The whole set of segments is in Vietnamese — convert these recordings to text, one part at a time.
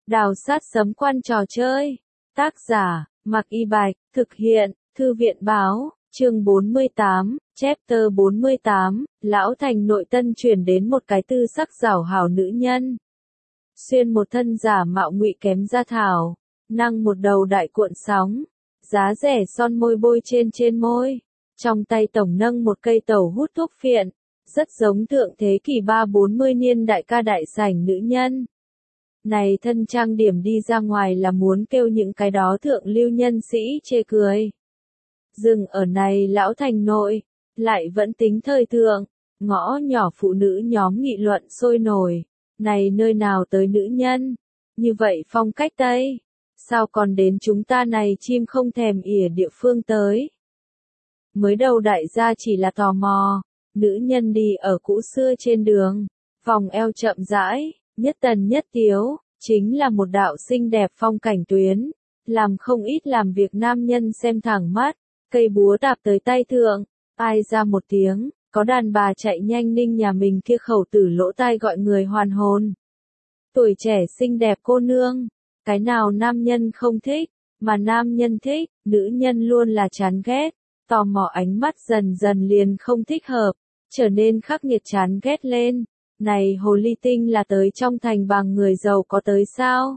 Đào sát sấm quan trò chơi. Tác giả, Mạc Y Bạch, thực hiện, Thư viện báo, chương 48, chapter 48, Lão Thành nội tân chuyển đến một cái tư sắc giảo hảo nữ nhân. Xuyên một thân giả mạo ngụy kém gia thảo, năng một đầu đại cuộn sóng, giá rẻ son môi bôi trên môi, trong tay tổng nâng một cây tẩu hút thuốc phiện, rất giống thượng thế kỷ 3-40 niên đại ca đại sảnh nữ nhân. Này thân trang điểm đi ra ngoài là muốn kêu những cái đó thượng lưu nhân sĩ chê cười. Dừng ở này Lão Thành nội, lại vẫn tính thời thượng, ngõ nhỏ phụ nữ nhóm nghị luận sôi nổi, này nơi nào tới nữ nhân, như vậy phong cách Tây, sao còn đến chúng ta này chim không thèm ỉa địa phương tới. Mới đầu đại gia chỉ là tò mò, nữ nhân đi ở cũ xưa trên đường, vòng eo chậm rãi, nhất tần nhất tiếu, chính là một đạo xinh đẹp phong cảnh tuyến, làm không ít làm việc nam nhân xem thẳng mắt, cây búa đạp tới tay thượng, ai ra một tiếng, có đàn bà chạy nhanh ninh nhà mình kia khẩu tử lỗ tai gọi người hoàn hồn. Tuổi trẻ xinh đẹp cô nương, cái nào nam nhân không thích, mà nam nhân thích, nữ nhân luôn là chán ghét, tò mò ánh mắt dần dần liền không thích hợp, trở nên khắc nghiệt chán ghét lên. Này hồ ly tinh là tới trong thành bằng người giàu có tới sao?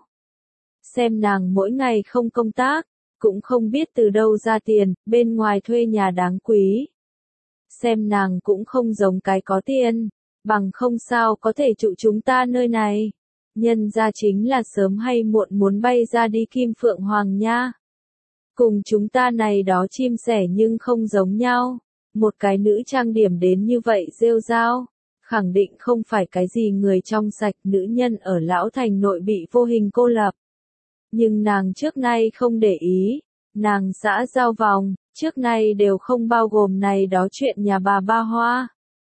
Xem nàng mỗi ngày không công tác, cũng không biết từ đâu ra tiền, bên ngoài thuê nhà đáng quý. Xem nàng cũng không giống cái có tiền, bằng không sao có thể trụ chúng ta nơi này. Nhân ra chính là sớm hay muộn muốn bay ra đi Kim Phượng Hoàng nha. Cùng chúng ta này đó chim sẻ nhưng không giống nhau. Một cái nữ trang điểm đến như vậy rêu rao, khẳng định không phải cái gì người trong sạch, nữ nhân ở Lão Thành nội bị vô hình cô lập. Nhưng nàng trước nay không để ý, nàng xã giao vòng, trước nay đều không bao gồm này đó chuyện nhà bà ba hoa.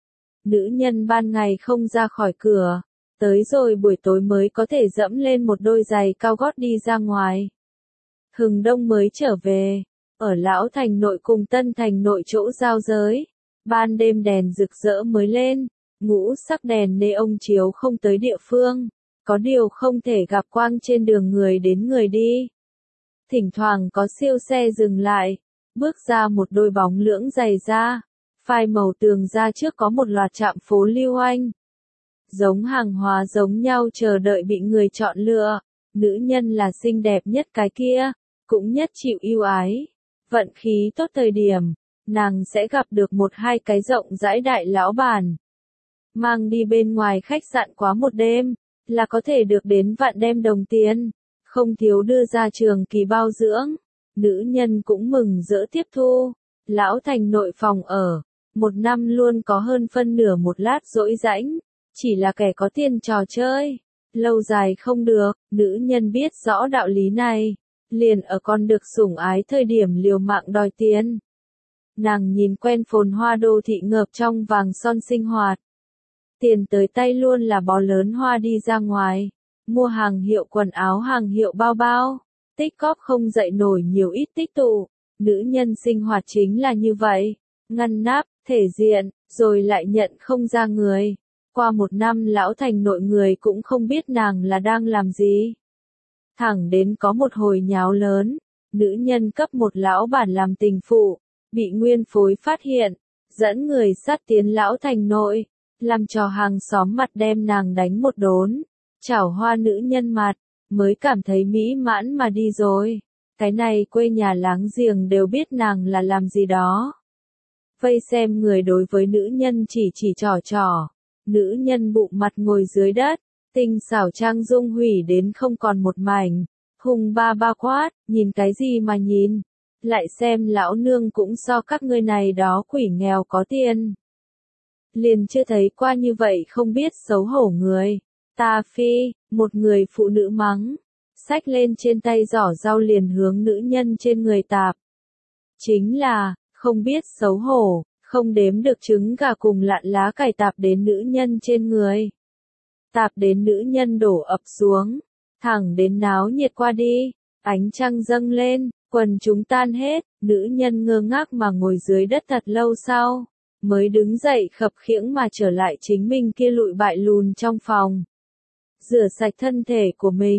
Nữ nhân ban ngày không ra khỏi cửa, tới rồi buổi tối mới có thể dẫm lên một đôi giày cao gót đi ra ngoài. Hừng đông mới trở về, ở Lão Thành nội cùng Tân Thành nội chỗ giao giới, ban đêm đèn rực rỡ mới lên. Ngũ sắc đèn neon chiếu không tới địa phương, có điều không thể gặp quang trên đường người đến người đi. Thỉnh thoảng có siêu xe dừng lại, bước ra một đôi bóng lưỡng dày da, phai màu tường ra trước có một loạt trạm phố lưu anh. Giống hàng hóa giống nhau chờ đợi bị người chọn lựa, nữ nhân là xinh đẹp nhất cái kia, cũng nhất chịu ưu ái. Vận khí tốt thời điểm, nàng sẽ gặp được một hai cái rộng rãi đại lão bản. Mang đi bên ngoài khách sạn quá một đêm, là có thể được đến vạn đem đồng tiền, không thiếu đưa ra trường kỳ bao dưỡng. Nữ nhân cũng mừng rỡ tiếp thu. Lão Thành nội phòng ở, một năm luôn có hơn phân nửa một lát rỗi rãnh, chỉ là kẻ có tiền trò chơi, lâu dài không được, nữ nhân biết rõ đạo lý này, liền ở con được sủng ái thời điểm liều mạng đòi tiền. Nàng nhìn quen phồn hoa đô thị ngợp trong vàng son sinh hoạt. Tiền tới tay luôn là bó lớn hoa đi ra ngoài, mua hàng hiệu quần áo hàng hiệu bao bao, tích cóp không dậy nổi nhiều ít tích tụ, nữ nhân sinh hoạt chính là như vậy, ngăn nắp, thể diện, rồi lại nhận không ra người. Qua một năm Lão Thành nội người cũng không biết nàng là đang làm gì. Thẳng đến có một hồi nháo lớn, nữ nhân cấp một lão bản làm tình phụ, bị nguyên phối phát hiện, dẫn người sát tiến Lão Thành nội. Làm cho hàng xóm mặt đem nàng đánh một đốn, chảo hoa nữ nhân mặt, mới cảm thấy mỹ mãn mà đi rồi. Cái này quê nhà láng giềng đều biết nàng là làm gì đó. Vây xem người đối với nữ nhân chỉ trỏ, nữ nhân bụng mặt ngồi dưới đất, tinh xảo trang dung hủy đến không còn một mảnh, hùng ba quát, nhìn cái gì mà nhìn, lại xem lão nương cũng so các ngươi này đó quỷ nghèo có tiền. Liền chưa thấy qua như vậy không biết xấu hổ người. Ta phi, một người phụ nữ mắng, xách lên trên tay giỏ rau liền hướng nữ nhân trên người tạp. Chính là, không biết xấu hổ, không đếm được trứng gà cùng lạn lá cải tạp đến nữ nhân trên người. Tạp đến nữ nhân đổ ập xuống, thẳng đến náo nhiệt qua đi, ánh trăng dâng lên, quần chúng tan hết, nữ nhân ngơ ngác mà ngồi dưới đất thật lâu sau. Mới đứng dậy khập khiễng mà trở lại chính mình kia lụi bại lùn trong phòng. Rửa sạch thân thể của mình,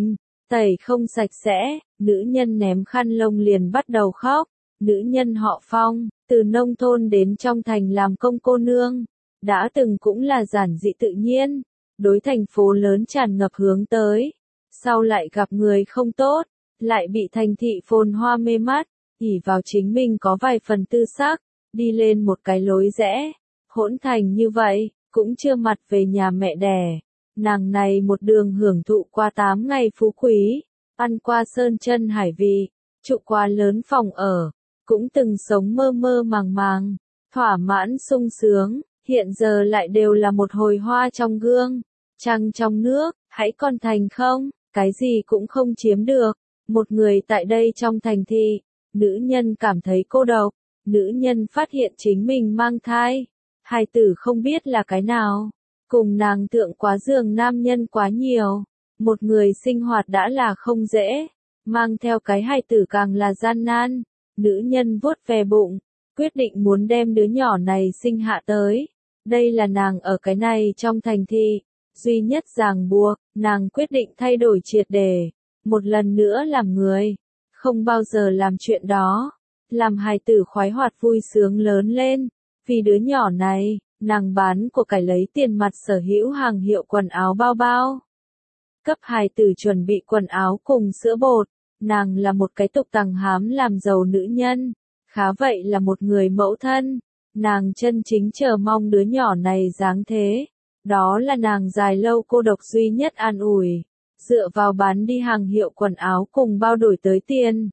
tẩy không sạch sẽ, nữ nhân ném khăn lông liền bắt đầu khóc. Nữ nhân họ Phong, từ nông thôn đến trong thành làm công cô nương, đã từng cũng là giản dị tự nhiên, đối thành phố lớn tràn ngập hướng tới. Sau lại gặp người không tốt, lại bị thành thị phồn hoa mê mắt, ỷ vào chính mình có vài phần tư sắc, đi lên một cái lối rẽ, hỗn thành như vậy, cũng chưa mặt về nhà mẹ đẻ. Nàng này một đường hưởng thụ qua 8 ngày phú quý, ăn qua sơn chân hải vị, trụ qua lớn phòng ở, cũng từng sống mơ mơ màng màng, thỏa mãn sung sướng, hiện giờ lại đều là một hồi hoa trong gương, trăng trong nước, hãy còn thành không, cái gì cũng không chiếm được. Một người tại đây trong thành thị, nữ nhân cảm thấy cô độc, nữ nhân phát hiện chính mình mang thai, hài tử không biết là cái nào, cùng nàng thượng quá giường nam nhân quá nhiều, một người sinh hoạt đã là không dễ, mang theo cái hài tử càng là gian nan. Nữ nhân vuốt ve bụng, quyết định muốn đem đứa nhỏ này sinh hạ tới. Đây là nàng ở cái này trong thành thị, duy nhất ràng buộc, nàng quyết định thay đổi triệt để, một lần nữa làm người, không bao giờ làm chuyện đó, làm hài tử khoái hoạt vui sướng lớn lên. Vì đứa nhỏ này, nàng bán của cải lấy tiền mặt sở hữu hàng hiệu quần áo bao bao. Cấp hài tử chuẩn bị quần áo cùng sữa bột. Nàng là một cái tục tằng hám làm giàu nữ nhân, khá vậy là một người mẫu thân, nàng chân chính chờ mong đứa nhỏ này dáng thế, đó là nàng dài lâu cô độc duy nhất an ủi, dựa vào bán đi hàng hiệu quần áo cùng bao đổi tới tiền.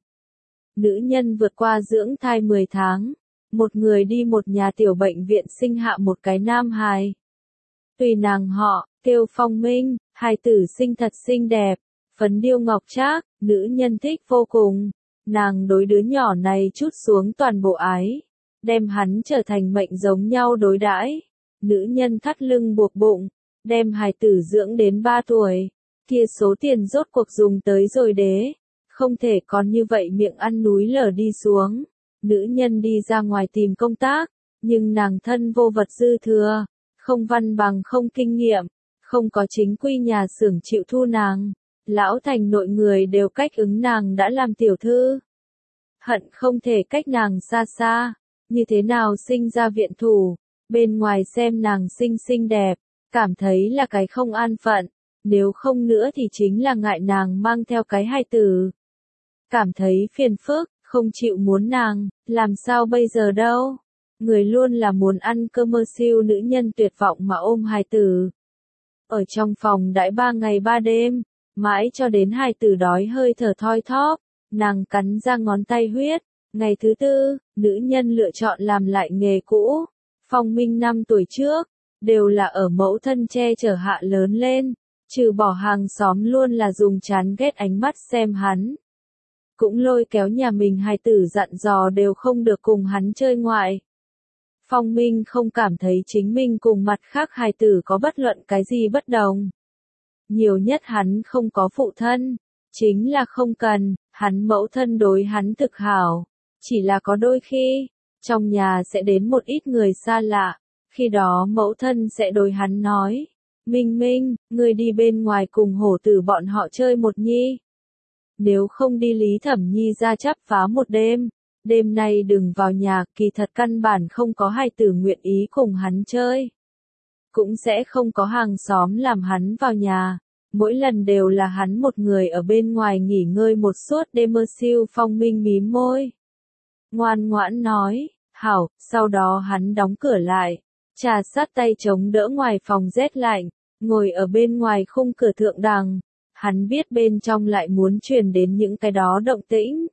Nữ nhân vượt qua dưỡng thai 10 tháng, một người đi một nhà tiểu bệnh viện sinh hạ một cái nam hài. Tùy nàng họ, kêu Phong Minh, hài tử sinh thật xinh đẹp. Phấn điêu ngọc trác, nữ nhân thích vô cùng, nàng đối đứa nhỏ này trút xuống toàn bộ ái, đem hắn trở thành mệnh giống nhau đối đãi. Nữ nhân thắt lưng buộc bụng, đem hài tử dưỡng đến 3 tuổi, kia số tiền rốt cuộc dùng tới rồi đế, không thể còn như vậy miệng ăn núi lở đi xuống. Nữ nhân đi ra ngoài tìm công tác, nhưng nàng thân vô vật dư thừa, không văn bằng không kinh nghiệm, không có chính quy nhà xưởng chịu thu nàng. Lão thành nội người đều cách ứng nàng đã làm tiểu thư. Hận không thể cách nàng xa xa, như thế nào sinh ra viện thủ, bên ngoài xem nàng xinh xinh đẹp, cảm thấy là cái không an phận, nếu không nữa thì chính là ngại nàng mang theo cái hài tử. Cảm thấy phiền phức, không chịu muốn nàng, làm sao bây giờ đâu. Người luôn là muốn ăn cơm mơ siêu nữ nhân tuyệt vọng mà ôm hài tử. Ở trong phòng đãi 3 ngày 3 đêm. Mãi cho đến hài tử đói hơi thở thoi thóp, nàng cắn ra ngón tay huyết. Ngày thứ 4, nữ nhân lựa chọn làm lại nghề cũ. Phong Minh 5 tuổi trước, đều là ở mẫu thân che chở hạ lớn lên, trừ bỏ hàng xóm luôn là dùng chán ghét ánh mắt xem hắn. Cũng lôi kéo nhà mình hài tử dặn dò đều không được cùng hắn chơi ngoại. Phong Minh không cảm thấy chính mình cùng mặt khác hài tử có bất luận cái gì bất đồng. Nhiều nhất hắn không có phụ thân, chính là không cần, hắn mẫu thân đối hắn thực hảo, chỉ là có đôi khi, trong nhà sẽ đến một ít người xa lạ, khi đó mẫu thân sẽ đối hắn nói, Minh Minh, ngươi đi bên ngoài cùng hổ tử bọn họ chơi một nhi. Nếu không đi Lý Thẩm Nhi ra chắp phá một đêm, đêm nay đừng vào nhà, kỳ thật căn bản không có hài tử nguyện ý cùng hắn chơi. Cũng sẽ không có hàng xóm làm hắn vào nhà, mỗi lần đều là hắn một người ở bên ngoài nghỉ ngơi một suốt đêm. Mơ siêu Phong Minh mím môi. Ngoan ngoãn nói, hảo, sau đó hắn đóng cửa lại, trà sát tay chống đỡ ngoài phòng rét lạnh, ngồi ở bên ngoài khung cửa thượng đằng, hắn biết bên trong lại muốn truyền đến những cái đó động tĩnh.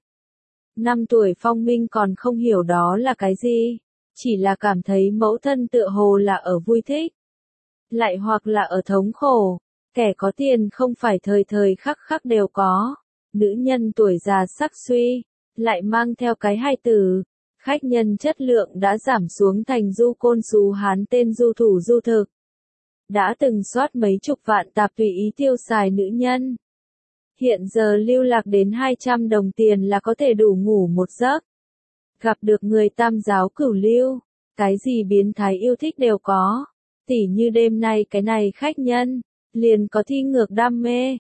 5 tuổi Phong Minh còn không hiểu đó là cái gì, chỉ là cảm thấy mẫu thân tựa hồ là ở vui thích, lại hoặc là ở thống khổ. Kẻ có tiền không phải thời thời khắc khắc đều có. Nữ nhân tuổi già sắc suy, lại mang theo cái hài tử. Khách nhân chất lượng đã giảm xuống thành du côn xú hán tên du thủ du thực. Đã từng soát mấy chục vạn tạp tùy ý tiêu xài nữ nhân. Hiện giờ lưu lạc đến 200 đồng tiền là có thể đủ ngủ một giấc. Gặp được người tam giáo cửu lưu, cái gì biến thái yêu thích đều có. Tỉ như đêm nay cái này khách nhân, liền có thi ngược đam mê.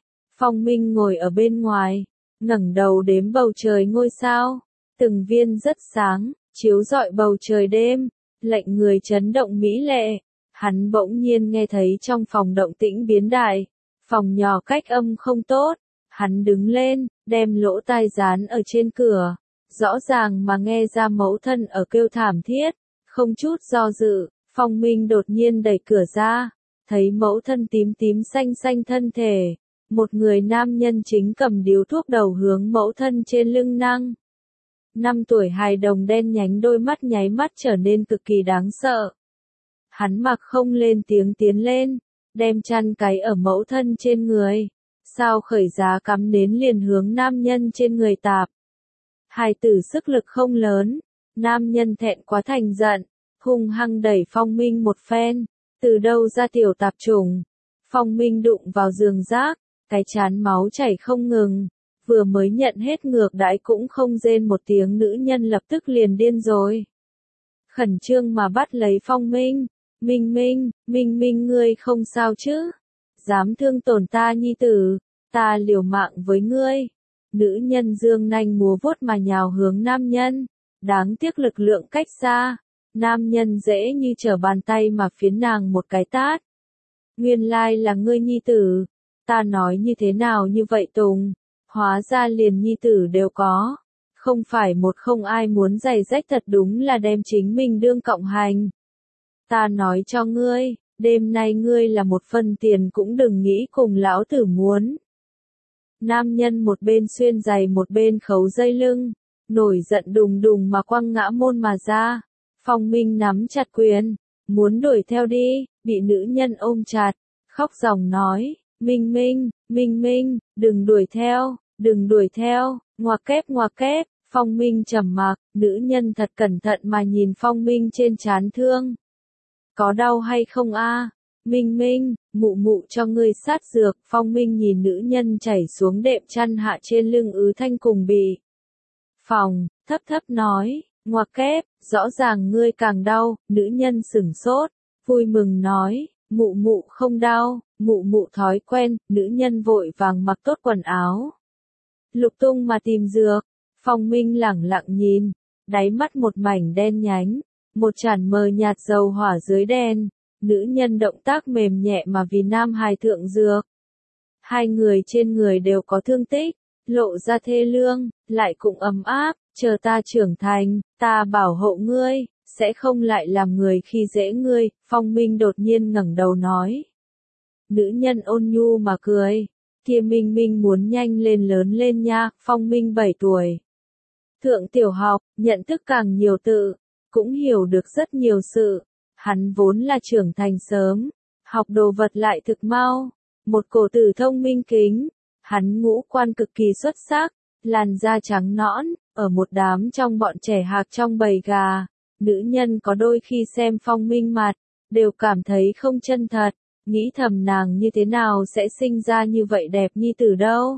Phong Minh ngồi ở bên ngoài, ngẩng đầu đếm bầu trời ngôi sao, từng viên rất sáng, chiếu rọi bầu trời đêm, lệnh người chấn động mỹ lệ. Hắn bỗng nhiên nghe thấy trong phòng động tĩnh biến đại, phòng nhỏ cách âm không tốt, hắn đứng lên, đem lỗ tai dán ở trên cửa, rõ ràng mà nghe ra mẫu thân ở kêu thảm thiết, không chút do dự, Phong Minh đột nhiên đẩy cửa ra, thấy mẫu thân tím tím xanh xanh thân thể, một người nam nhân chính cầm điếu thuốc đầu hướng mẫu thân trên lưng năng. 5 tuổi hài đồng đen nhánh đôi mắt nháy mắt trở nên cực kỳ đáng sợ. Hắn mặc không lên tiếng tiến lên, đem chăn cái ở mẫu thân trên người, sao khởi giá cắm nến liền hướng nam nhân trên người tạp. Hài tử sức lực không lớn, nam nhân thẹn quá thành giận, hung hăng đẩy Phong Minh một phen, từ đâu ra tiểu tạp trùng. Phong Minh đụng vào giường rác, cái chán máu chảy không ngừng, vừa mới nhận hết ngược đãi cũng không rên một tiếng, nữ nhân lập tức liền điên rồi. Khẩn trương mà bắt lấy Phong Minh, Minh Minh ngươi không sao chứ? Dám thương tổn ta nhi tử, ta liều mạng với ngươi. Nữ nhân dương nanh múa vuốt mà nhào hướng nam nhân, đáng tiếc lực lượng cách xa, nam nhân dễ như trở bàn tay mà phiến nàng một cái tát. Nguyên lai là ngươi nhi tử, ta nói như thế nào như vậy Tùng, hóa ra liền nhi tử đều có, không phải một không ai muốn giày rách, thật đúng là đem chính mình đương cộng hành. Ta nói cho ngươi, đêm nay ngươi là một phân tiền cũng đừng nghĩ cùng lão tử muốn. Nam nhân một bên xuyên giày một bên khấu dây lưng, nổi giận đùng đùng mà quăng ngã môn mà ra. Phong Minh nắm chặt quyền, muốn đuổi theo đi, bị nữ nhân ôm chặt, khóc ròng nói, Minh, đừng đuổi theo, ngoặc kép, Phong Minh trầm mặc, nữ nhân thật cẩn thận mà nhìn Phong Minh trên trán thương. Có đau hay không a? Minh, mụ cho ngươi sát dược. Phong Minh nhìn nữ nhân chảy xuống đệm chăn hạ trên lưng ứ thanh cùng bị phòng, thấp nói, ngoặc kép, rõ ràng ngươi càng đau. Nữ nhân sửng sốt, vui mừng nói, mụ không đau, mụ thói quen. Nữ nhân vội vàng mặc tốt quần áo, lục tung mà tìm dược. Phong Minh lẳng lặng nhìn, đáy mắt một mảnh đen nhánh, một chản mờ nhạt dầu hỏa dưới đen. Nữ nhân động tác mềm nhẹ mà vì nam hài thượng dược. Hai người trên người đều có thương tích, lộ ra thê lương, lại cũng ấm áp, chờ ta trưởng thành, ta bảo hộ ngươi, sẽ không lại làm người khi dễ ngươi. Phong Minh đột nhiên ngẩng đầu nói. Nữ nhân ôn nhu mà cười, kia Minh muốn nhanh lên lớn lên nha. Phong Minh 7 tuổi. Thượng tiểu học, nhận thức càng nhiều tự, cũng hiểu được rất nhiều sự. Hắn vốn là trưởng thành sớm, học đồ vật lại thực mau, một cổ tử thông minh kính, hắn ngũ quan cực kỳ xuất sắc, làn da trắng nõn, ở một đám trong bọn trẻ hạc trong bầy gà, nữ nhân có đôi khi xem Phong Minh mặt, đều cảm thấy không chân thật, nghĩ thầm nàng như thế nào sẽ sinh ra như vậy đẹp nhi tử đâu.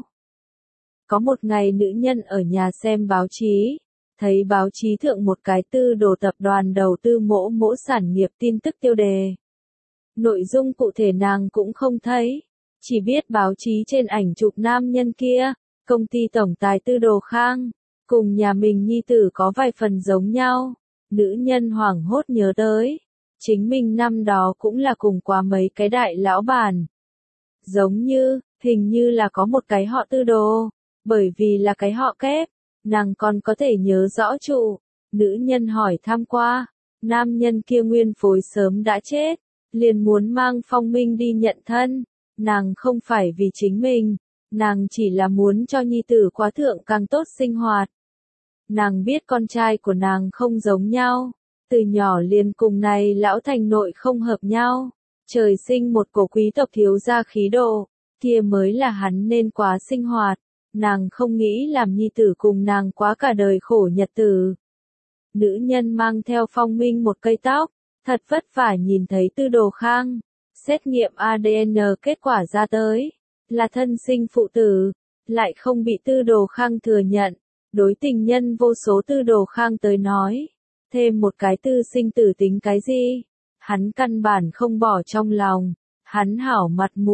Có một ngày nữ nhân ở nhà xem báo chí, thấy báo chí thượng một cái tư đồ tập đoàn đầu tư mỗ sản nghiệp tin tức tiêu đề. Nội dung cụ thể nàng cũng không thấy, chỉ biết báo chí trên ảnh chụp nam nhân kia, công ty tổng tài Tư Đồ Khang, cùng nhà mình nhi tử có vài phần giống nhau. Nữ nhân hoảng hốt nhớ tới, chính mình năm đó cũng là cùng qua mấy cái đại lão bản. Giống như, hình như là có một cái họ Tư Đồ, bởi vì là cái họ kép. Nàng còn có thể nhớ rõ trụ. Nữ nhân hỏi thăm qua, nam nhân kia nguyên phối sớm đã chết, liền muốn mang Phong Minh đi nhận thân. Nàng không phải vì chính mình, nàng chỉ là muốn cho nhi tử quá thượng càng tốt sinh hoạt. Nàng biết con trai của nàng không giống nhau, từ nhỏ liền cùng này lão thành nội không hợp nhau, trời sinh một cổ quý tộc thiếu gia khí độ, kia mới là hắn nên quá sinh hoạt. Nàng không nghĩ làm nhi tử cùng nàng quá cả đời khổ nhật tử. Nữ nhân mang theo Phong Minh một cây tóc, thật vất vả nhìn thấy Tư Đồ Khang, xét nghiệm ADN kết quả ra tới, là thân sinh phụ tử, lại không bị Tư Đồ Khang thừa nhận. Đối tình nhân vô số Tư Đồ Khang tới nói, thêm một cái tư sinh tử tính cái gì, hắn căn bản không bỏ trong lòng, hắn hảo mặt mũi,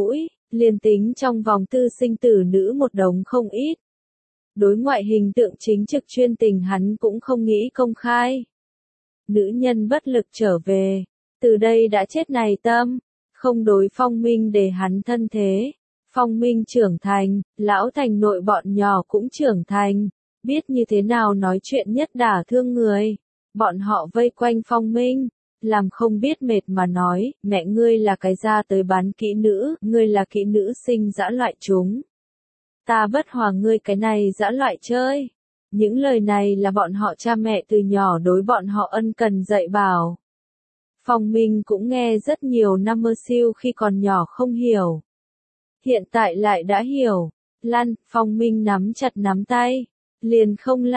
liền tính trong vòng tư sinh tử nữ một đống không ít. Đối ngoại hình tượng chính trực chuyên tình hắn cũng không nghĩ công khai. Nữ nhân bất lực trở về, từ đây đã chết này tâm, không đối Phong Minh để hắn thân thế. Phong Minh trưởng thành, lão thành nội bọn nhỏ cũng trưởng thành, biết như thế nào nói chuyện nhất đả thương người. Bọn họ vây quanh Phong Minh, làm không biết mệt mà nói, mẹ ngươi là cái ra tới bán kỹ nữ, ngươi là kỹ nữ sinh dã loại chúng. Ta bất hòa ngươi cái này dã loại chơi. Những lời này là bọn họ cha mẹ từ nhỏ đối bọn họ ân cần dạy bảo. Phong Minh cũng nghe rất nhiều năm mơ siêu khi còn nhỏ không hiểu. Hiện tại lại đã hiểu. Lăn, Phong Minh nắm chặt nắm tay. Liền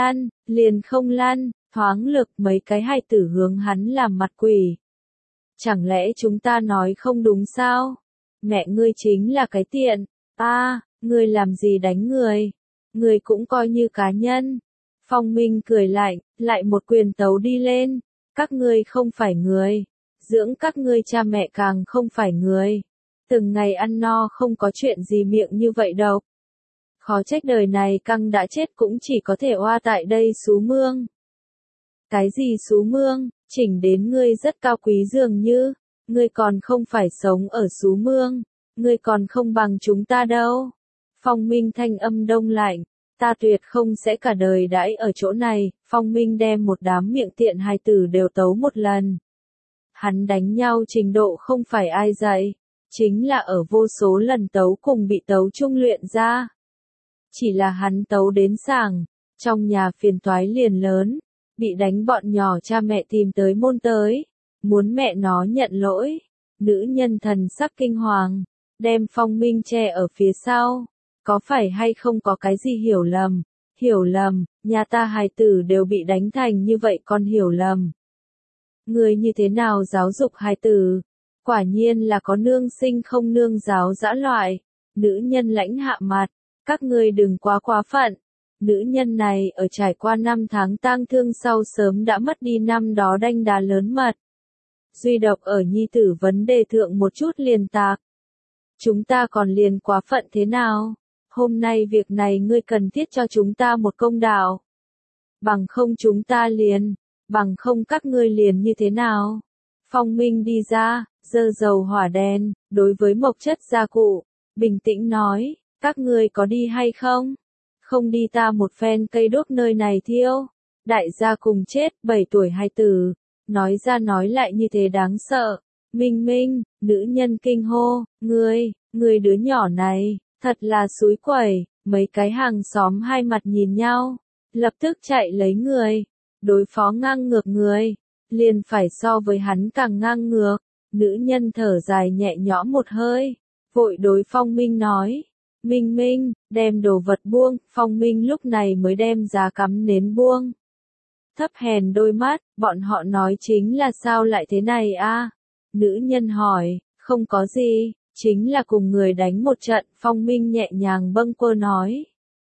không lăn, thoáng lực mấy cái hài tử hướng hắn làm mặt quỷ. Chẳng lẽ chúng ta nói không đúng sao? Mẹ ngươi chính là cái tiện. Ngươi làm gì đánh người? Ngươi cũng coi như cá nhân. Phong Minh cười lại một quyền tấu đi lên. Các ngươi không phải người. Dưỡng các ngươi cha mẹ càng không phải người. Từng ngày ăn no không có chuyện gì miệng như vậy đâu. Khó trách đời này căng đã chết cũng chỉ có thể oa tại đây xú mương. Cái gì xú mương, chỉnh đến ngươi rất cao quý dường như. Ngươi còn không phải sống ở xú mương. Ngươi còn không bằng chúng ta đâu. Phong Minh thanh âm đông lạnh. Ta tuyệt không sẽ cả đời đãi ở chỗ này. Phong Minh đem một đám miệng tiện hài tử đều tấu một lần. Hắn đánh nhau trình độ không phải ai dạy. Chính là ở vô số lần tấu cùng bị tấu trung luyện ra. Chỉ là hắn tấu đến sảng. Trong nhà phiền toái liền lớn. Bị đánh bọn nhỏ cha mẹ tìm tới môn tới. Muốn mẹ nó nhận lỗi. Nữ nhân thần sắc kinh hoàng. Đem Phong Minh che ở phía sau. Có phải hay không có cái gì hiểu lầm? Hiểu lầm, nhà ta hài tử đều bị đánh thành như vậy còn hiểu lầm. Người như thế nào giáo dục hài tử? Quả nhiên là có nương sinh không nương giáo dã loại. Nữ nhân lãnh hạ mặt, các ngươi đừng quá phận. Nữ nhân này ở trải qua 5 tháng tang thương sau sớm đã mất đi năm đó đanh đá lớn mật. Duy độc ở nhi tử vấn đề thượng một chút liền tạc. Chúng ta còn liền quá phận thế nào? Hôm nay việc này ngươi cần thiết cho chúng ta một công đạo. Bằng không chúng ta liền, bằng không các ngươi liền như thế nào? Phong Minh đi ra, giơ dầu hỏa đèn, đối với mộc chất gia cụ, bình tĩnh nói, các ngươi có đi hay không? Không đi ta một phen cây đốt nơi này thiêu. Đại gia cùng chết, 7 tuổi hài tử, nói ra nói lại như thế đáng sợ. Minh, nữ nhân kinh hô, ngươi đứa nhỏ này. Thật là xúi quẩy, mấy cái hàng xóm hai mặt nhìn nhau, lập tức chạy lấy người, đối phó ngang ngược người, liền phải so với hắn càng ngang ngược. Nữ nhân thở dài nhẹ nhõm một hơi, vội đối Phong Minh nói, Minh, đem đồ vật buông. Phong Minh lúc này mới đem giá cắm nến buông. Thấp hèn đôi mắt, bọn họ nói chính là sao lại thế này a? Nữ nhân hỏi, không có gì. Chính là cùng người đánh một trận. Phong Minh nhẹ nhàng bâng quơ nói.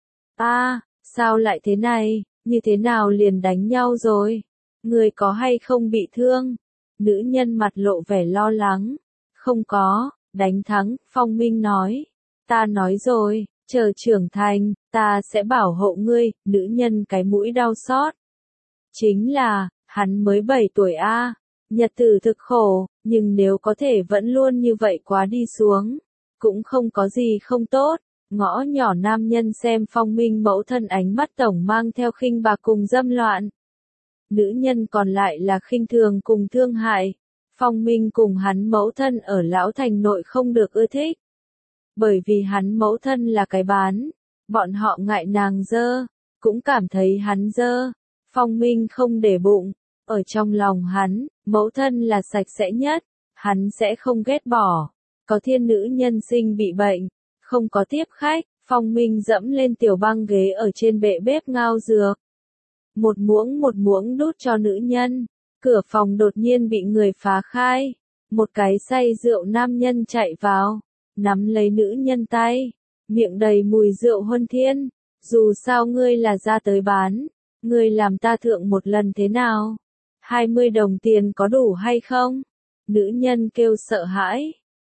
Sao lại thế này, như thế nào liền đánh nhau rồi? Người có hay không bị thương? Nữ nhân mặt lộ vẻ lo lắng. Không có, đánh thắng. Phong Minh nói. Ta nói rồi, chờ trưởng thành, ta sẽ bảo hộ ngươi. Nữ nhân cái mũi đau xót. Chính là, hắn mới 7 tuổi a. Nhật tử thực khổ, nhưng nếu có thể vẫn luôn như vậy quá đi xuống, cũng không có gì không tốt. Ngõ nhỏ nam nhân xem Phong Minh mẫu thân ánh mắt tổng mang theo khinh bạc cùng dâm loạn. Nữ nhân còn lại là khinh thường cùng thương hại. Phong Minh cùng hắn mẫu thân ở Lão Thành nội không được ưa thích. Bởi vì hắn mẫu thân là cái bán, bọn họ ngại nàng dơ, cũng cảm thấy hắn dơ. Phong Minh không để bụng. Ở trong lòng hắn, mẫu thân là sạch sẽ nhất, hắn sẽ không ghét bỏ. Có thiên nữ nhân sinh bị bệnh, không có tiếp khách, Phong Minh dẫm lên tiểu băng ghế ở trên bệ bếp ngao dược. Một muỗng đút cho nữ nhân, cửa phòng đột nhiên bị người phá khai. Một cái say rượu nam nhân chạy vào, nắm lấy nữ nhân tay, miệng đầy mùi rượu huân thiên. Dù sao ngươi là ra tới bán, ngươi làm ta thượng một lần thế nào? 20 đồng tiền có đủ hay không? Nữ nhân kêu sợ hãi.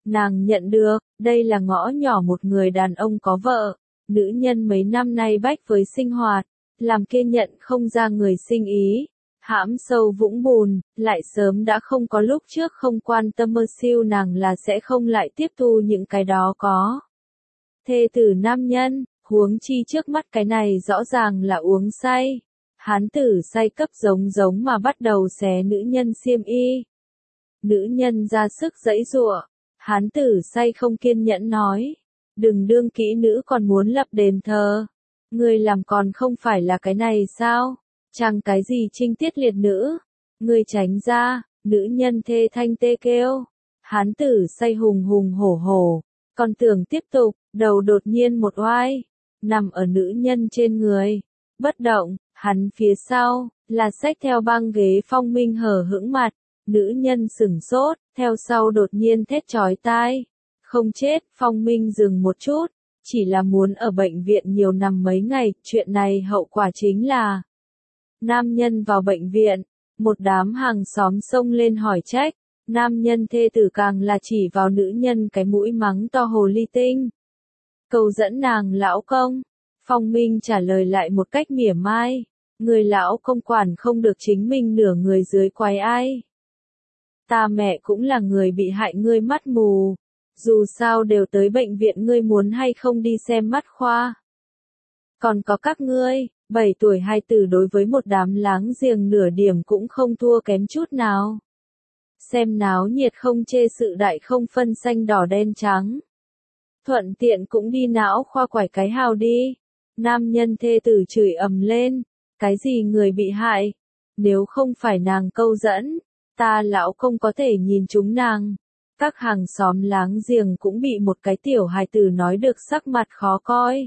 Nàng nhận được, đây là ngõ nhỏ một người đàn ông có vợ, nữ nhân mấy năm nay bách với sinh hoạt, làm kia nhận không ra người sinh ý, hãm sâu vũng bùn, lại sớm đã không có lúc trước không quan tâm mơ siêu nàng là sẽ không lại tiếp thu những cái đó có. Thê tử nam nhân, huống chi trước mắt cái này rõ ràng là uống say. Hán tử say cấp giống mà bắt đầu xé nữ nhân xiêm y. Nữ nhân ra sức giãy giụa, hán tử say không kiên nhẫn nói, đừng đương kỹ nữ còn muốn lập đền thờ. Ngươi làm còn không phải là cái này sao? Chẳng cái gì trinh tiết liệt nữ. Ngươi tránh ra, nữ nhân thê thanh tê kêu. Hán tử say hùng hùng hổ hổ, còn tưởng tiếp tục, đầu đột nhiên một oai, nằm ở nữ nhân trên người, bất động, hắn phía sau, là xách theo băng ghế Phong Minh hở hững mặt, nữ nhân sửng sốt, theo sau đột nhiên thét chói tai. Không chết, Phong Minh dừng một chút, chỉ là muốn ở bệnh viện nhiều nằm mấy ngày, chuyện này hậu quả chính là nam nhân vào bệnh viện, một đám hàng xóm xông lên hỏi trách, nam nhân thê tử càng là chỉ vào nữ nhân cái mũi mắng to hồ ly tinh. Cầu dẫn nàng lão công, Phong Minh trả lời lại một cách mỉa mai, người lão công quản không được chính mình nửa người dưới quái ai. Ta mẹ cũng là người bị hại ngươi mắt mù, dù sao đều tới bệnh viện ngươi muốn hay không đi xem mắt khoa. Còn có các ngươi, 7 tuổi hai tử đối với một đám láng giềng nửa điểm cũng không thua kém chút nào. Xem náo nhiệt không chê sự đại không phân xanh đỏ đen trắng. Thuận tiện cũng đi não khoa quải cái hào đi. Nam nhân thê tử chửi ầm lên, cái gì người bị hại? Nếu không phải nàng câu dẫn, ta lão không có thể nhìn chúng nàng. Các hàng xóm láng giềng cũng bị một cái tiểu hài tử nói được sắc mặt khó coi.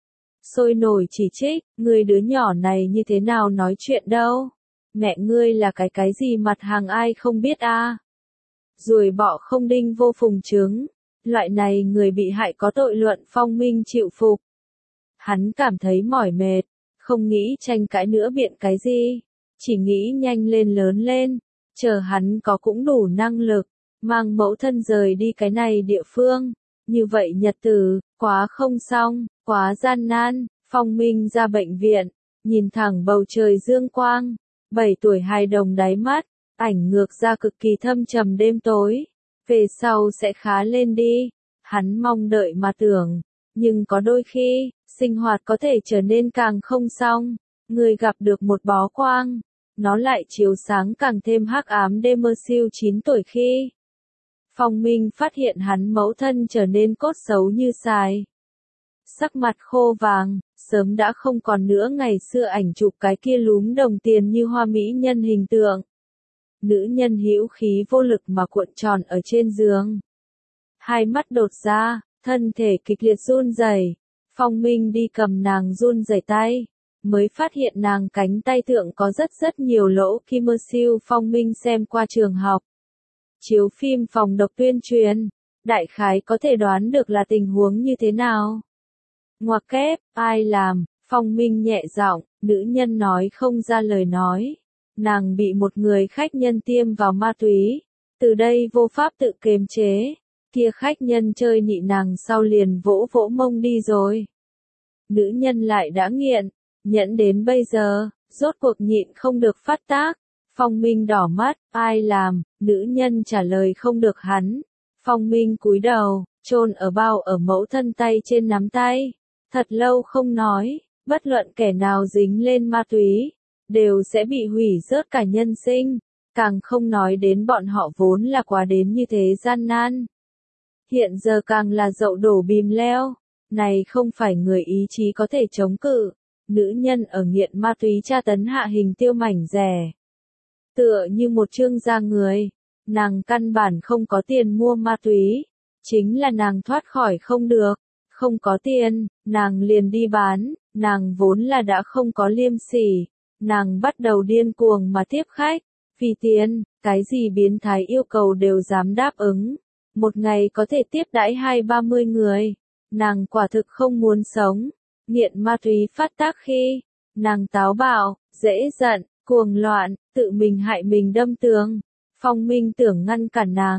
Sôi nổi chỉ trích, người đứa nhỏ này như thế nào nói chuyện đâu. Mẹ ngươi là cái gì mặt hàng ai không biết a? Ruồi bọ không đinh vô phùng trứng. Loại này người bị hại có tội luận Phong Minh chịu phục. Hắn cảm thấy mỏi mệt, không nghĩ tranh cãi nữa biện cái gì, chỉ nghĩ nhanh lên lớn lên, chờ hắn có cũng đủ năng lực, mang mẫu thân rời đi cái này địa phương. Như vậy nhật tử, quá không xong, quá gian nan. Phong Minh ra bệnh viện, nhìn thẳng bầu trời dương quang, 7 tuổi hài đồng đáy mắt, ảnh ngược ra cực kỳ thâm trầm đêm tối. Về sau sẽ khá lên đi, hắn mong đợi mà tưởng, nhưng có đôi khi, sinh hoạt có thể trở nên càng không xong, người gặp được một bó quang, nó lại chiếu sáng càng thêm hắc ám đêm mơ siêu 9 tuổi khi. Phong Minh phát hiện hắn mẫu thân trở nên cốt xấu như xài. Sắc mặt khô vàng, sớm đã không còn nữa ngày xưa ảnh chụp cái kia lúm đồng tiền như hoa mỹ nhân hình tượng. Nữ nhân hữu khí vô lực mà cuộn tròn ở trên giường. Hai mắt đột ra, thân thể kịch liệt run rẩy. Phong Minh đi cầm nàng run rẩy tay, mới phát hiện nàng cánh tay thượng có rất nhiều lỗ kim mơ siêu. Phong Minh xem qua trường học, chiếu phim phòng độc tuyên truyền, đại khái có thể đoán được là tình huống như thế nào. Ngoặc kép, ai làm? Phong Minh nhẹ giọng, nữ nhân nói không ra lời nói. Nàng bị một người khách nhân tiêm vào ma túy, từ đây vô pháp tự kiềm chế, kia khách nhân chơi nhị nàng sau liền vỗ vỗ mông đi rồi. Nữ nhân lại đã nghiện, nhẫn đến bây giờ, rốt cuộc nhịn không được phát tác. Phong Minh đỏ mắt, ai làm? Nữ nhân trả lời không được hắn. Phong Minh cúi đầu, chôn ở bao ở mẫu thân tay trên nắm tay. Thật lâu không nói, bất luận kẻ nào dính lên ma túy, đều sẽ bị hủy rớt cả nhân sinh, càng không nói đến bọn họ vốn là quá đến như thế gian nan. Hiện giờ càng là dậu đổ bìm leo, này không phải người ý chí có thể chống cự, nữ nhân ở nghiện ma túy tra tấn hạ hình tiêu mảnh rẻ. Tựa như một trương da người, nàng căn bản không có tiền mua ma túy, chính là nàng thoát khỏi không được, không có tiền, nàng liền đi bán, nàng vốn là đã không có liêm sỉ. Nàng bắt đầu điên cuồng mà tiếp khách, vì tiền, cái gì biến thái yêu cầu đều dám đáp ứng. Một ngày có thể tiếp đãi 20-30 người, nàng quả thực không muốn sống. Nghiện ma túy phát tác khi, nàng táo bạo, dễ giận, cuồng loạn, tự mình hại mình đâm tường. Phong Minh tưởng ngăn cản nàng,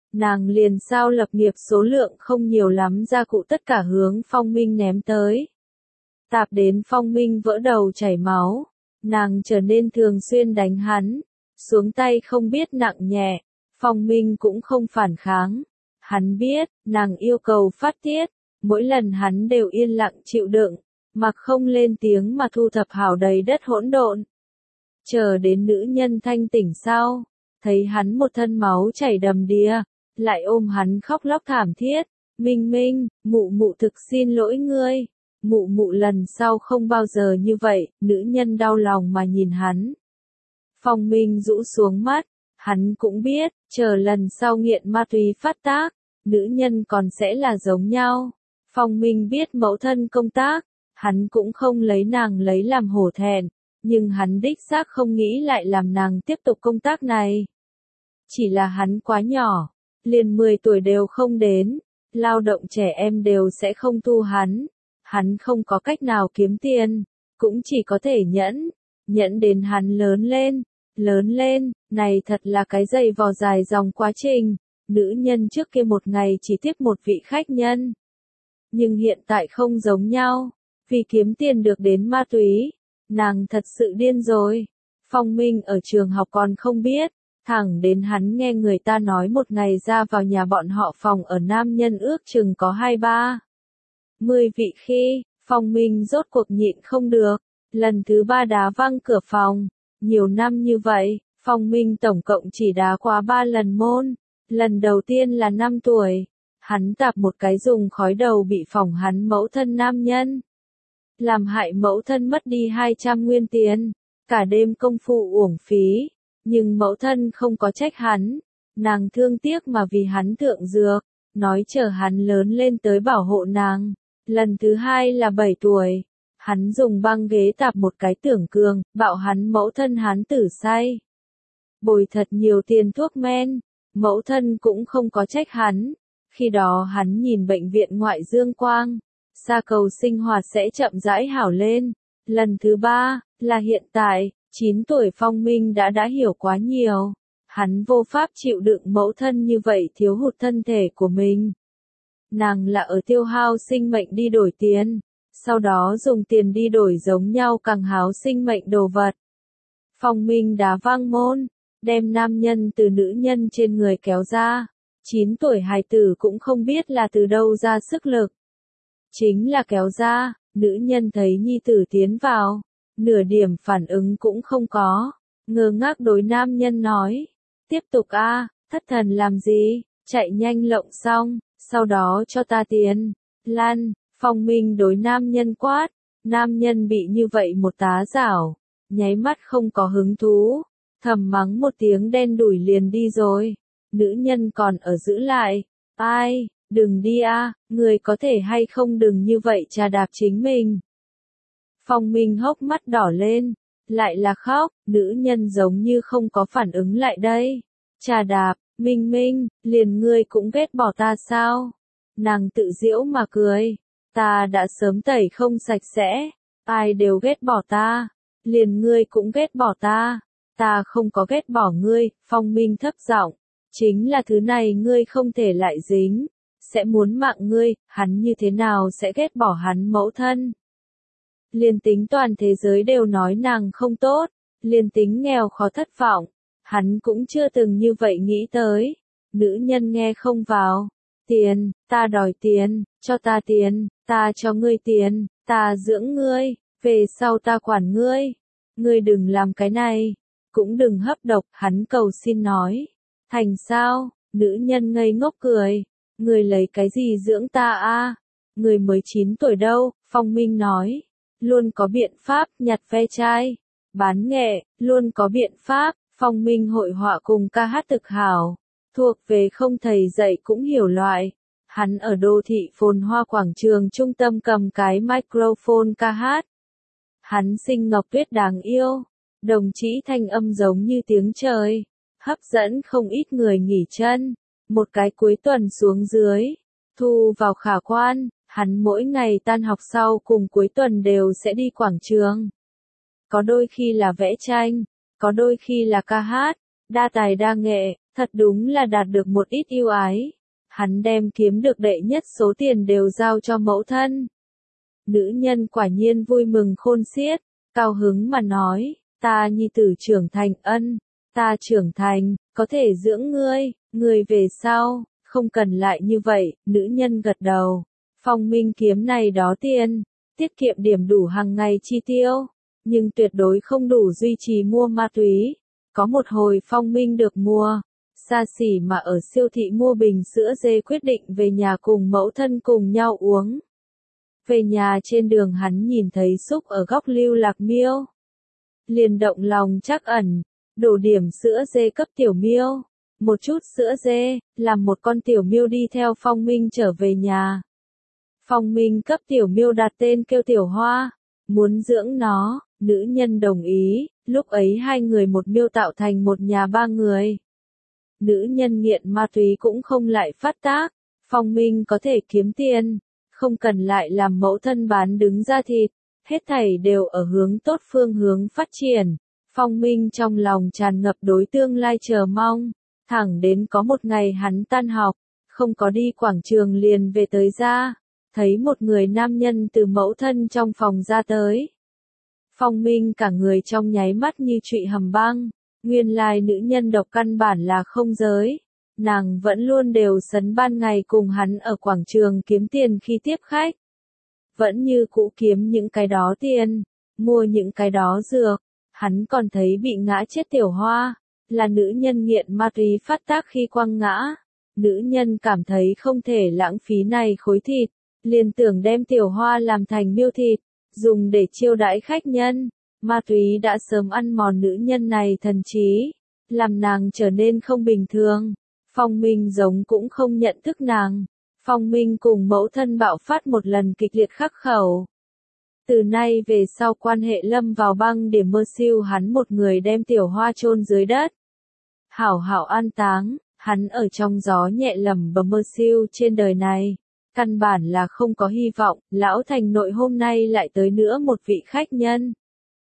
nàng liền sao lập nghiệp số lượng không nhiều lắm gia cụ tất cả hướng Phong Minh ném tới. Tạp đến Phong Minh vỡ đầu chảy máu, nàng trở nên thường xuyên đánh hắn, xuống tay không biết nặng nhẹ, Phong Minh cũng không phản kháng. Hắn biết, nàng yêu cầu phát tiết, mỗi lần hắn đều yên lặng chịu đựng, mặc không lên tiếng mà thu thập hảo đầy đất hỗn độn. Chờ đến nữ nhân thanh tỉnh sau, thấy hắn một thân máu chảy đầm đìa, lại ôm hắn khóc lóc thảm thiết, Minh Minh, mụ mụ thực xin lỗi ngươi, mụ mụ lần sau không bao giờ như vậy, nữ nhân đau lòng mà nhìn hắn. Phong Minh rũ xuống mắt, hắn cũng biết, chờ lần sau nghiện ma túy phát tác, nữ nhân còn sẽ là giống nhau. Phong Minh biết mẫu thân công tác, hắn cũng không lấy nàng lấy làm hổ thẹn, nhưng hắn đích xác không nghĩ lại làm nàng tiếp tục công tác này. Chỉ là hắn quá nhỏ, liền 10 tuổi đều không đến, lao động trẻ em đều sẽ không thu hắn không có cách nào kiếm tiền, cũng chỉ có thể nhẫn đến hắn lớn lên, này thật là cái dây vò dài dòng quá trình, nữ nhân trước kia một ngày chỉ tiếp một vị khách nhân. Nhưng hiện tại không giống nhau, vì kiếm tiền được đến ma túy, nàng thật sự điên rồi. Phong Minh ở trường học còn không biết, thẳng đến hắn nghe người ta nói một ngày ra vào nhà bọn họ phòng ở nam nhân ước chừng có 20-30 vị khi, Phong Minh rốt cuộc nhịn không được, lần thứ 3 đá văng cửa phòng. Nhiều năm như vậy, Phong Minh tổng cộng chỉ đá quá 3 lần môn, lần đầu tiên là 5 tuổi, hắn tạp một cái dùng khói đầu bị phỏng hắn mẫu thân nam nhân. Làm hại mẫu thân mất đi 200 nguyên tiền, cả đêm công phu uổng phí, nhưng mẫu thân không có trách hắn, nàng thương tiếc mà vì hắn thượng dược, nói chờ hắn lớn lên tới bảo hộ nàng. Lần thứ 2 là 7 tuổi, hắn dùng băng ghế tạp một cái tưởng cường, bạo hắn mẫu thân hắn tử say. Bồi thật nhiều tiền thuốc men, mẫu thân cũng không có trách hắn, khi đó hắn nhìn bệnh viện ngoại dương quang, xa cầu sinh hoạt sẽ chậm rãi hảo lên. Lần thứ 3, là hiện tại, 9 tuổi Phong Minh đã hiểu quá nhiều, hắn vô pháp chịu đựng mẫu thân như vậy thiếu hụt thân thể của mình. Nàng là ở tiêu hao sinh mệnh đi đổi tiền, sau đó dùng tiền đi đổi giống nhau càng háo sinh mệnh đồ vật. Phong Minh đá văng môn, đem nam nhân từ nữ nhân trên người kéo ra. 9 tuổi hài tử cũng không biết là từ đâu ra sức lực. Chính là kéo ra, nữ nhân thấy nhi tử tiến vào, nửa điểm phản ứng cũng không có, ngơ ngác đối nam nhân nói, tiếp tục a, thất thần làm gì, chạy nhanh lộng xong, sau đó cho ta tiền, lăn. Phong Minh đối nam nhân quát, nam nhân bị như vậy một tá giảo, nháy mắt không có hứng thú, thầm mắng một tiếng đen đủi liền đi rồi, nữ nhân còn ở giữ lại, ai, đừng đi a, người có thể hay không đừng như vậy trà đạp chính mình. Phong Minh hốc mắt đỏ lên, lại là khóc, nữ nhân giống như không có phản ứng lại đây, trà đạp, Minh Minh, liền ngươi cũng ghét bỏ ta sao? Nàng tự giễu mà cười. Ta đã sớm tẩy không sạch sẽ, ai đều ghét bỏ ta, liền ngươi cũng ghét bỏ ta không có ghét bỏ ngươi. Phong Minh thấp giọng, chính là thứ này ngươi không thể lại dính, sẽ muốn mạng ngươi, hắn như thế nào sẽ ghét bỏ hắn mẫu thân. Liền tính toàn thế giới đều nói nàng không tốt, liền tính nghèo khó thất vọng, hắn cũng chưa từng như vậy nghĩ tới. Nữ nhân nghe không vào. Tiền, ta đòi tiền, cho ta tiền, ta cho ngươi tiền, ta dưỡng ngươi, về sau ta quản ngươi. Ngươi đừng làm cái này, cũng đừng hấp độc, hắn cầu xin nói. Thành sao, nữ nhân ngây ngốc cười, ngươi lấy cái gì dưỡng ta a? Ngươi mới 9 tuổi đâu, Phong Minh nói. Luôn có biện pháp, nhặt ve chai, bán nghệ, luôn có biện pháp. Phong Minh hội họa cùng ca hát thực hảo, thuộc về không thầy dạy cũng hiểu loại. Hắn ở đô thị phồn hoa quảng trường trung tâm cầm cái microphone ca hát. Hắn xinh ngọc tuyết đáng yêu, đồng chí thanh âm giống như tiếng trời, hấp dẫn không ít người nghỉ chân. Một cái cuối tuần xuống dưới, thu vào khả quan, hắn mỗi ngày tan học sau cùng cuối tuần đều sẽ đi quảng trường. Có đôi khi là vẽ tranh, có đôi khi là ca hát, đa tài đa nghệ, Thật đúng là đạt được một ít ưu ái. Hắn đem kiếm được đệ nhất số tiền đều giao cho mẫu thân. Nữ nhân quả nhiên vui mừng khôn xiết, cao hứng mà nói, ta nhi tử trưởng thành ân, ta trưởng thành, có thể dưỡng ngươi về sau, không cần lại như vậy, nữ nhân gật đầu. Phong Minh kiếm này đó tiền, tiết kiệm điểm đủ hàng ngày chi tiêu, nhưng tuyệt đối không đủ duy trì mua ma túy. Có một hồi Phong Minh được mua, xa xỉ mà ở siêu thị mua bình sữa dê quyết định về nhà cùng mẫu thân cùng nhau uống. Về nhà trên đường hắn nhìn thấy Súc ở góc lưu lạc miêu. Liền động lòng trắc ẩn, đổ điểm sữa dê cấp tiểu miêu. Một chút sữa dê, làm một con tiểu miêu đi theo Phong Minh trở về nhà. Phong Minh cấp tiểu miêu đặt tên kêu Tiểu Hoa, muốn dưỡng nó, nữ nhân đồng ý, lúc ấy hai người một miêu tạo thành một nhà ba người. Nữ nhân nghiện ma túy cũng không lại phát tác, Phong Minh có thể kiếm tiền, không cần lại làm mẫu thân bán đứng ra thịt, hết thảy đều ở hướng tốt phương hướng phát triển. Phong Minh trong lòng tràn ngập đối tương lai chờ mong, thẳng đến có một ngày hắn tan học, không có đi quảng trường liền về tới ra, thấy một người nam nhân từ mẫu thân trong phòng ra tới. Phong Minh cả người trong nháy mắt như trụy hầm băng, nguyên lai nữ nhân độc căn bản là không giới. Nàng vẫn luôn đều sấn ban ngày cùng hắn ở quảng trường kiếm tiền khi tiếp khách. Vẫn như cũ kiếm những cái đó tiền, mua những cái đó dược. Hắn còn thấy bị ngã chết Tiểu Hoa, là nữ nhân nghiện ma túy phát tác khi quăng ngã. Nữ nhân cảm thấy không thể lãng phí này khối thịt, liền tưởng đem Tiểu Hoa làm thành miêu thịt, dùng để chiêu đãi khách nhân. Ma túy đã sớm ăn mòn nữ nhân này thần trí, làm nàng trở nên không bình thường. Phong Minh giống cũng không nhận thức nàng. Phong Minh cùng mẫu thân bạo phát một lần kịch liệt khắc khẩu. Từ nay về sau quan hệ lâm vào băng điểm mơ siêu, hắn một người đem Tiểu Hoa chôn dưới đất. Hảo hảo an táng, hắn ở trong gió nhẹ lầm bầm mơ siêu trên đời này. Căn bản là không có hy vọng, lão thành nội hôm nay lại tới nữa một vị khách nhân.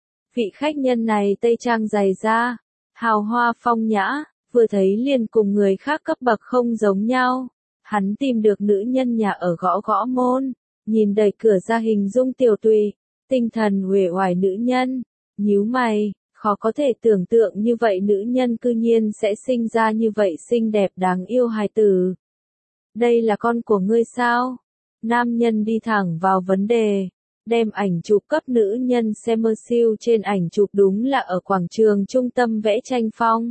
Vị khách nhân này tây trang dày da, hào hoa phong nhã, vừa thấy liền cùng người khác cấp bậc không giống nhau. Hắn tìm được nữ nhân nhà ở gõ gõ môn, nhìn đẩy cửa ra hình dung tiểu tùy, tinh thần uể oải nữ nhân, nhíu mày, khó có thể tưởng tượng như vậy nữ nhân cư nhiên sẽ sinh ra như vậy xinh đẹp đáng yêu hài tử. Đây là con của ngươi sao? Nam nhân đi thẳng vào vấn đề, đem ảnh chụp cấp nữ nhân xem. Mơ siêu trên ảnh chụp đúng là ở quảng trường trung tâm vẽ tranh Phong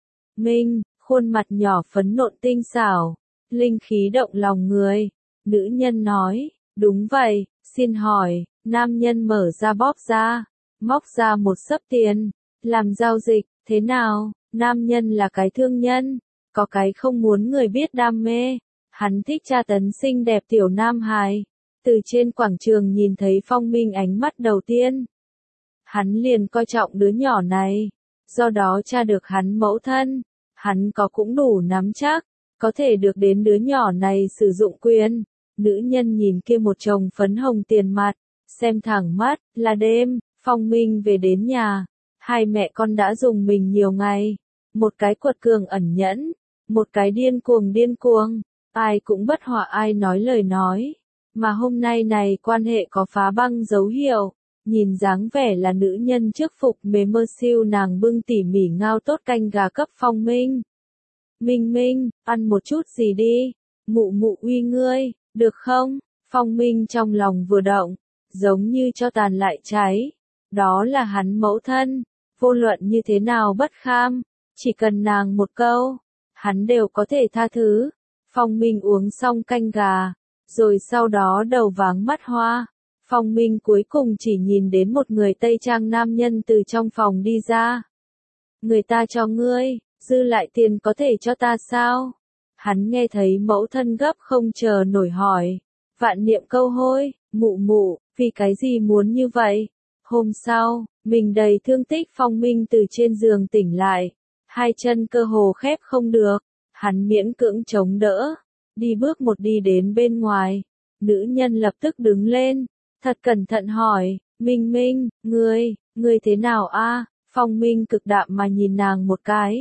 Minh, khuôn mặt nhỏ phấn nộn tinh xảo, linh khí động lòng người. Nữ nhân nói, đúng vậy, xin hỏi. Nam nhân mở ra bóp ra, móc ra một xấp tiền, làm giao dịch, thế nào? Nam nhân là cái thương nhân, có cái không muốn người biết đam mê. Hắn thích tra tấn xinh đẹp tiểu nam hài. Từ trên quảng trường nhìn thấy Phong Minh ánh mắt đầu tiên, hắn liền coi trọng đứa nhỏ này, do đó tra được hắn mẫu thân, hắn có cũng đủ nắm chắc, có thể được đến đứa nhỏ này sử dụng quyền. Nữ nhân nhìn kia một chồng phấn hồng tiền mặt, xem thẳng mắt, là đêm, Phong Minh về đến nhà, hai mẹ con đã dùng mình nhiều ngày, một cái quật cường ẩn nhẫn, một cái điên cuồng, ai cũng bất hòa ai nói lời nói. Mà hôm nay này quan hệ có phá băng dấu hiệu, nhìn dáng vẻ là nữ nhân trước phục mề mơ siêu, nàng bưng tỉ mỉ ngao tốt canh gà cấp Phong Minh. Minh, ăn một chút gì đi, mụ mụ uy ngươi, được không? Phong Minh trong lòng vừa động, giống như cho tàn lại cháy. Đó là hắn mẫu thân, vô luận như thế nào bất kham, chỉ cần nàng một câu, hắn đều có thể tha thứ. Phong Minh uống xong canh gà, rồi sau đó đầu váng mắt hoa. Phong Minh cuối cùng chỉ nhìn đến một người Tây trang nam nhân từ trong phòng đi ra. Người ta cho ngươi, dư lại tiền có thể cho ta sao? Hắn nghe thấy mẫu thân gấp không chờ nổi hỏi. Vạn niệm câu hôi, mụ, vì cái gì muốn như vậy? Hôm sau, mình đầy thương tích. Phong Minh từ trên giường tỉnh lại, hai chân cơ hồ khép không được, hắn miễn cưỡng chống đỡ, đi bước một đi đến bên ngoài. Nữ nhân lập tức đứng lên, thật cẩn thận hỏi, Minh, ngươi thế nào a? Phong Minh cực đạm mà nhìn nàng một cái,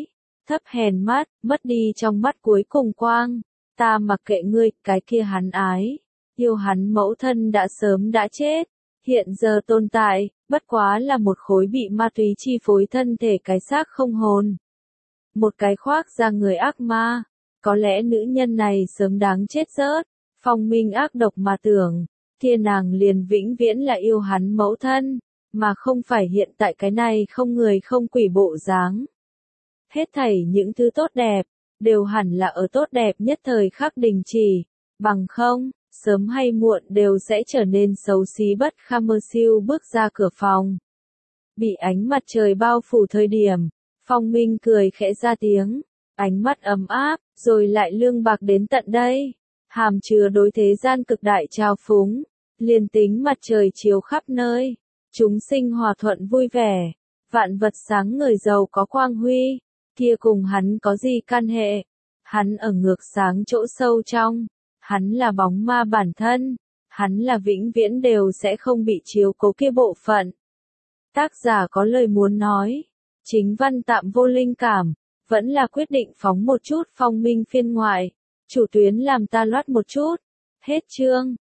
thấp hèn mắt, mất đi trong mắt cuối cùng quang. Ta mặc kệ ngươi, cái kia hắn ái, yêu hắn mẫu thân đã sớm đã chết, hiện giờ tồn tại, bất quá là một khối bị ma túy chi phối thân thể cái xác không hồn. Một cái khoác ra người ác ma, có lẽ nữ nhân này sớm đáng chết rớt, Phong Minh ác độc mà tưởng, kia nàng liền vĩnh viễn là yêu hắn mẫu thân, mà không phải hiện tại cái này không người không quỷ bộ dáng. Hết thảy những thứ tốt đẹp, đều hẳn là ở tốt đẹp nhất thời khắc đình chỉ, bằng không, sớm hay muộn đều sẽ trở nên xấu xí bất kham. Mơ Siêu bước ra cửa phòng. Bị ánh mặt trời bao phủ thời điểm, Phong Minh cười khẽ ra tiếng, ánh mắt ấm áp, rồi lại lương bạc đến tận đây, hàm chứa đối thế gian cực đại trao phúng, liền tính mặt trời chiếu khắp nơi, chúng sinh hòa thuận vui vẻ, vạn vật sáng ngời giàu có quang huy, kia cùng hắn có gì can hệ, hắn ở ngược sáng chỗ sâu trong, hắn là bóng ma bản thân, hắn là vĩnh viễn đều sẽ không bị chiếu cố kia bộ phận. Tác giả có lời muốn nói, chính văn tạm vô linh cảm, vẫn là quyết định phóng một chút Phong Minh phiên ngoại, chủ tuyến làm ta loát một chút, hết chương.